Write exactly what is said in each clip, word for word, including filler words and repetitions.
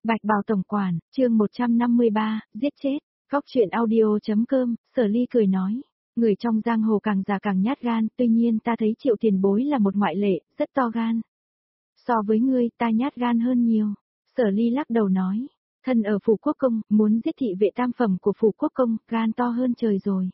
Bạch Bào Tổng Quản, chương một trăm năm mươi ba, giết chết, góc chuyện audio.com, Sở Ly cười nói. Người trong giang hồ càng già càng nhát gan, tuy nhiên ta thấy Triệu Tiền Bối là một ngoại lệ, rất to gan. So với ngươi, ta nhát gan hơn nhiều. Sở Ly lắc đầu nói, thân ở Phủ Quốc Công, muốn giết thị vệ tam phẩm của Phủ Quốc Công, gan to hơn trời rồi.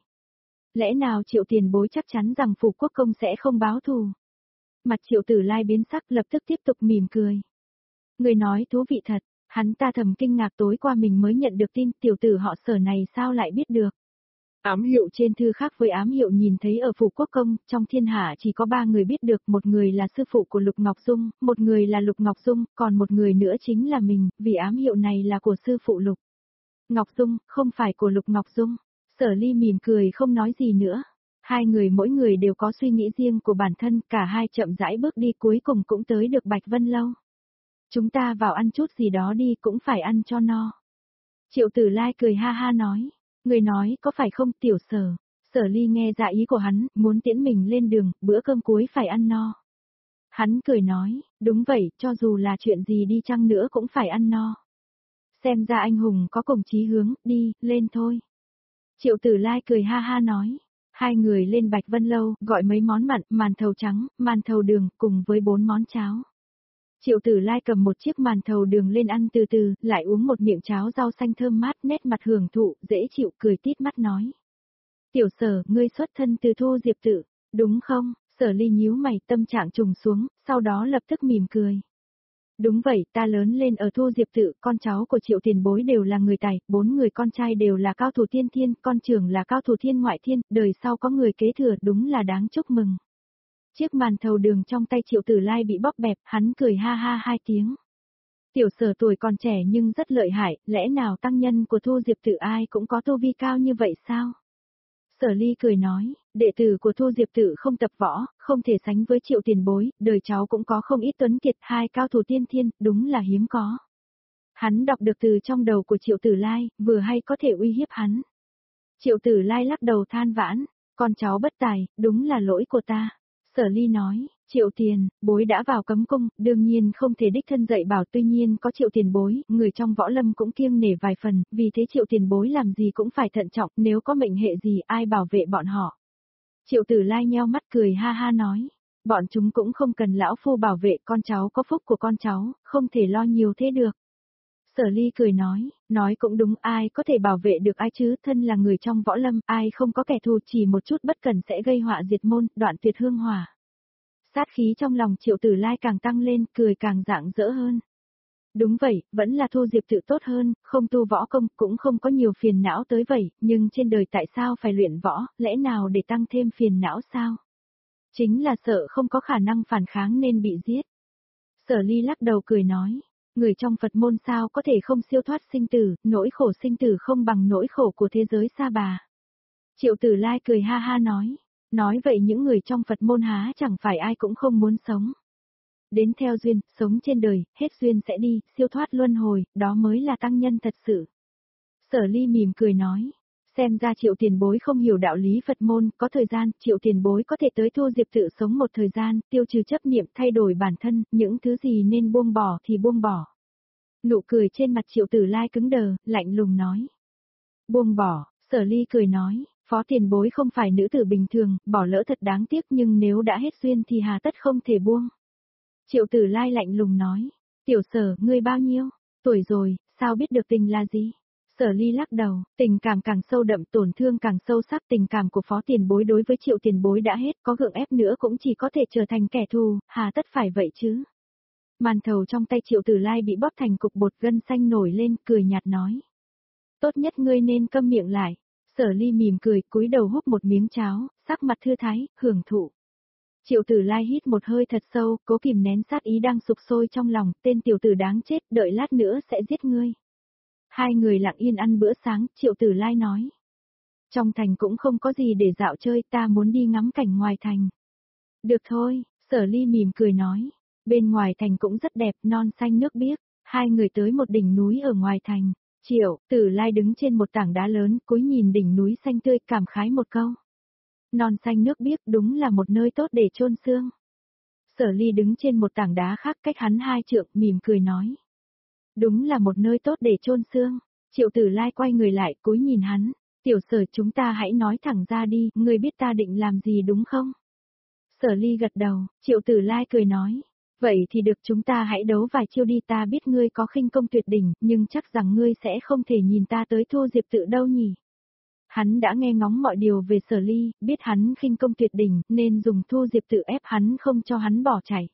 Lẽ nào Triệu Tiền Bối chắc chắn rằng Phủ Quốc Công sẽ không báo thù? Mặt Triệu Tử Lai biến sắc, lập tức tiếp tục mỉm cười. Người nói thú vị thật. Hắn ta thầm kinh ngạc, tối qua mình mới nhận được tin tiểu tử họ Sở này sao lại biết được. Ám hiệu trên thư khác với ám hiệu nhìn thấy ở Phủ Quốc Công, trong thiên hạ chỉ có ba người biết được, một người là sư phụ của Lục Ngọc Dung, một người là Lục Ngọc Dung, còn một người nữa chính là mình, vì ám hiệu này là của sư phụ Lục Ngọc Dung, không phải của Lục Ngọc Dung. Sở Ly mỉm cười không nói gì nữa. Hai người mỗi người đều có suy nghĩ riêng của bản thân, cả hai chậm rãi bước đi cuối cùng cũng tới được Bạch Vân Lâu. Chúng ta vào ăn chút gì đó đi, cũng phải ăn cho no. Triệu Tử Lai cười ha ha nói. Người nói có phải không tiểu Sở? Sở Ly nghe ra ý của hắn, muốn tiễn mình lên đường, bữa cơm cuối phải ăn no. Hắn cười nói, đúng vậy, cho dù là chuyện gì đi chăng nữa cũng phải ăn no. Xem ra anh hùng có cùng chí hướng, đi, lên thôi. Triệu Tử Lai cười ha ha nói. Hai người lên Bạch Vân Lâu, gọi mấy món mặn, màn thầu trắng, màn thầu đường, cùng với bốn món cháo. Triệu Tử Lai cầm một chiếc màn thầu đường lên ăn từ từ, lại uống một miệng cháo rau xanh thơm mát, nét mặt hưởng thụ, dễ chịu, cười tít mắt nói. Tiểu Sở, ngươi xuất thân từ Thu Diệp Tự, đúng không? Sở Ly nhíu mày, tâm trạng trùng xuống, sau đó lập tức mỉm cười. Đúng vậy, ta lớn lên ở Thu Diệp Tự, con cháu của Triệu Tiền Bối đều là người tài, bốn người con trai đều là cao thủ tiên thiên, con trưởng là cao thủ thiên ngoại thiên, đời sau có người kế thừa, đúng là đáng chúc mừng. Chiếc màn thầu đường trong tay Triệu Tử Lai bị bóp bẹp, hắn cười ha ha hai tiếng. Tiểu Sở tuổi còn trẻ nhưng rất lợi hại, lẽ nào tăng nhân của Thu Diệp Tự ai cũng có tu vi cao như vậy sao? Sở Ly cười nói, đệ tử của Thu Diệp Tự không tập võ, không thể sánh với Triệu Tiền Bối, đời cháu cũng có không ít tuấn kiệt, hai cao thủ tiên thiên, đúng là hiếm có. Hắn đọc được từ trong đầu của Triệu Tử Lai, vừa hay có thể uy hiếp hắn. Triệu Tử Lai lắc đầu than vãn, con cháu bất tài, đúng là lỗi của ta. Sở Ly nói, Triệu Tiền Bối đã vào cấm cung, đương nhiên không thể đích thân dạy bảo, tuy nhiên có Triệu Tiền Bối, người trong võ lâm cũng kiêng nể vài phần, vì thế Triệu Tiền Bối làm gì cũng phải thận trọng, nếu có mệnh hệ gì ai bảo vệ bọn họ. Triệu Tử Lai nheo mắt cười ha ha nói, bọn chúng cũng không cần lão phu bảo vệ, con cháu có phúc của con cháu, không thể lo nhiều thế được. Sở Ly cười nói, nói cũng đúng, ai có thể bảo vệ được ai chứ, thân là người trong võ lâm, ai không có kẻ thù, chỉ một chút bất cẩn sẽ gây họa diệt môn, đoạn tuyệt hương hỏa. Sát khí trong lòng Triệu Tử Lai càng tăng lên, cười càng rạng rỡ hơn. Đúng vậy, vẫn là Thu Diệp Tự tốt hơn, không tu võ công, cũng không có nhiều phiền não tới vậy, nhưng trên đời tại sao phải luyện võ, lẽ nào để tăng thêm phiền não sao? Chính là sợ không có khả năng phản kháng nên bị giết. Sở Ly lắc đầu cười nói. Người trong Phật môn sao có thể không siêu thoát sinh tử, nỗi khổ sinh tử không bằng nỗi khổ của thế giới sa bà. Triệu Tử Lai cười ha ha nói, nói vậy những người trong Phật môn há chẳng phải ai cũng không muốn sống. Đến theo duyên, sống trên đời, hết duyên sẽ đi, siêu thoát luân hồi, đó mới là tăng nhân thật sự. Sở Ly mỉm cười nói, xem ra Triệu Tiền Bối không hiểu đạo lý Phật môn, có thời gian, Triệu Tiền Bối có thể tới Thu Diệp Tự sống một thời gian, tiêu trừ chấp niệm, thay đổi bản thân, những thứ gì nên buông bỏ thì buông bỏ. Nụ cười trên mặt Triệu Tử Lai cứng đờ, lạnh lùng nói. Buông bỏ, Sở Ly cười nói, Phó Tiền Bối không phải nữ tử bình thường, bỏ lỡ thật đáng tiếc, nhưng nếu đã hết duyên thì hà tất không thể buông. Triệu Tử Lai lạnh lùng nói, tiểu Sở, ngươi bao nhiêu tuổi rồi, sao biết được tình là gì? Sở Ly lắc đầu, tình cảm càng sâu đậm, tổn thương càng sâu sắc, tình cảm của Phó Tiền Bối đối với Triệu Tiền Bối đã hết, có gượng ép nữa cũng chỉ có thể trở thành kẻ thù, hà tất phải vậy chứ? Màn thầu trong tay Triệu Tử Lai bị bóp thành cục bột, gân xanh nổi lên, cười nhạt nói. Tốt nhất ngươi nên câm miệng lại. Sở Ly mỉm cười, cúi đầu húp một miếng cháo, sắc mặt thư thái, hưởng thụ. Triệu Tử Lai hít một hơi thật sâu, cố kìm nén sát ý đang sục sôi trong lòng, tên tiểu tử đáng chết, đợi lát nữa sẽ giết ngươi. Hai người lặng yên ăn bữa sáng, Triệu Tử Lai nói. Trong thành cũng không có gì để dạo chơi, ta muốn đi ngắm cảnh ngoài thành. Được thôi, Sở Ly mỉm cười nói. Bên ngoài thành cũng rất đẹp, non xanh nước biếc. Hai người tới một đỉnh núi ở ngoài thành. Triệu Tử Lai đứng trên một tảng đá lớn, cúi nhìn đỉnh núi xanh tươi, cảm khái một câu. Non xanh nước biếc, đúng là một nơi tốt để chôn xương. Sở Ly đứng trên một tảng đá khác cách hắn hai trượng, mỉm cười nói. Đúng là một nơi tốt để chôn xương. Triệu Tử Lai quay người lại, cúi nhìn hắn. Tiểu Sở, chúng ta hãy nói thẳng ra đi, ngươi biết ta định làm gì đúng không? Sở Ly gật đầu, Triệu Tử Lai cười nói. Vậy thì được, chúng ta hãy đấu vài chiêu đi, ta biết ngươi có khinh công tuyệt đỉnh, nhưng chắc rằng ngươi sẽ không thể nhìn ta tới thua Diệp Tự đâu nhỉ. Hắn đã nghe ngóng mọi điều về Sở Ly, biết hắn khinh công tuyệt đỉnh, nên dùng Thu Diệp Tự ép hắn không cho hắn bỏ chạy.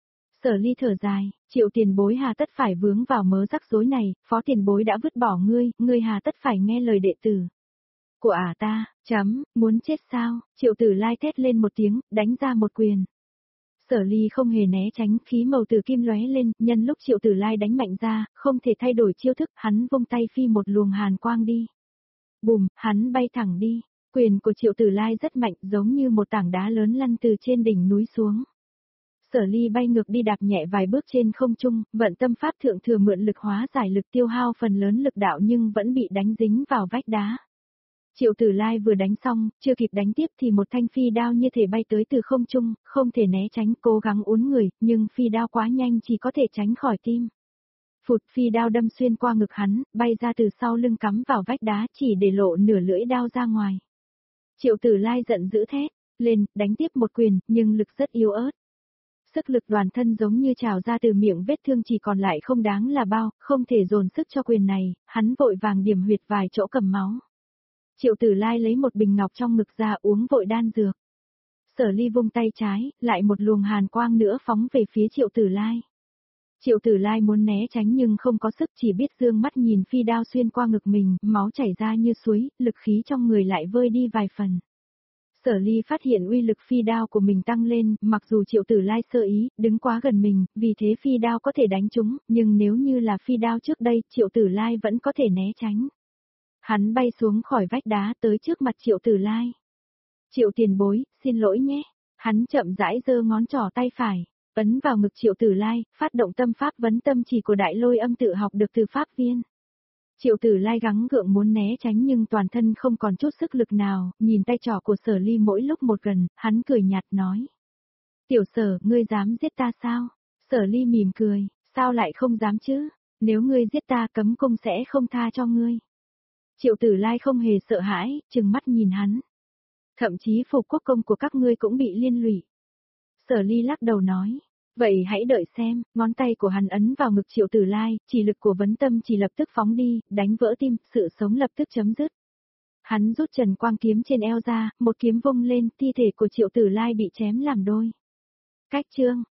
Sở Ly thở dài, Triệu tiền bối hà tất phải vướng vào mớ rắc rối này, phó tiền bối đã vứt bỏ ngươi, ngươi hà tất phải nghe lời đệ tử của ả ta, chấm, muốn chết sao? Triệu Tử Lai thét lên một tiếng, đánh ra một quyền. Sở Ly không hề né tránh, khí màu tử kim lóe lên, nhân lúc Triệu Tử Lai đánh mạnh ra, không thể thay đổi chiêu thức, hắn vung tay phi một luồng hàn quang đi. Bùm, hắn bay thẳng đi. Quyền của Triệu Tử Lai rất mạnh, giống như một tảng đá lớn lăn từ trên đỉnh núi xuống. Sở Ly bay ngược đi, đạp nhẹ vài bước trên không trung, vận tâm pháp thượng thừa mượn lực hóa giải lực, tiêu hao phần lớn lực đạo nhưng vẫn bị đánh dính vào vách đá. Triệu Tử Lai vừa đánh xong, chưa kịp đánh tiếp thì một thanh phi đao như thể bay tới từ không trung, không thể né tránh, cố gắng uốn người, nhưng phi đao quá nhanh chỉ có thể tránh khỏi tim. Phụt, phi đao đâm xuyên qua ngực hắn, bay ra từ sau lưng cắm vào vách đá, chỉ để lộ nửa lưỡi đao ra ngoài. Triệu Tử Lai giận dữ thét lên, đánh tiếp một quyền, nhưng lực rất yếu ớt. Sức lực toàn thân giống như trào ra từ miệng vết thương, chỉ còn lại không đáng là bao, không thể dồn sức cho quyền này, hắn vội vàng điểm huyệt vài chỗ cầm máu. Triệu Tử Lai lấy một bình ngọc trong ngực ra, uống vội đan dược. Sở Ly vung tay trái, lại một luồng hàn quang nữa phóng về phía Triệu Tử Lai. Triệu Tử Lai muốn né tránh nhưng không có sức, chỉ biết dương mắt nhìn phi đao xuyên qua ngực mình, máu chảy ra như suối, lực khí trong người lại vơi đi vài phần. Sở Ly phát hiện uy lực phi đao của mình tăng lên, mặc dù Triệu Tử Lai sơ ý, đứng quá gần mình, vì thế phi đao có thể đánh trúng, nhưng nếu như là phi đao trước đây, Triệu Tử Lai vẫn có thể né tránh. Hắn bay xuống khỏi vách đá tới trước mặt Triệu Tử Lai. Triệu tiền bối, xin lỗi nhé. Hắn chậm rãi giơ ngón trỏ tay phải, ấn vào ngực Triệu Tử Lai, phát động tâm pháp vấn tâm chỉ của Đại Lôi Âm tự học được từ pháp viên. Triệu Tử Lai gắng gượng muốn né tránh nhưng toàn thân không còn chút sức lực nào, nhìn tay trỏ của Sở Ly mỗi lúc một gần, hắn cười nhạt nói. Tiểu Sở, ngươi dám giết ta sao? Sở Ly mỉm cười, sao lại không dám chứ? Nếu ngươi giết ta, cấm cung sẽ không tha cho ngươi. Triệu Tử Lai không hề sợ hãi, trừng mắt nhìn hắn. Thậm chí phục quốc công của các ngươi cũng bị liên lụy. Sở Ly lắc đầu nói. Vậy hãy đợi xem, ngón tay của hắn ấn vào ngực Triệu Tử Lai, chỉ lực của vấn tâm chỉ lập tức phóng đi, đánh vỡ tim, sự sống lập tức chấm dứt. Hắn rút trần quang kiếm trên eo ra, một kiếm vung lên, thi thể của Triệu Tử Lai bị chém làm đôi. Cách chương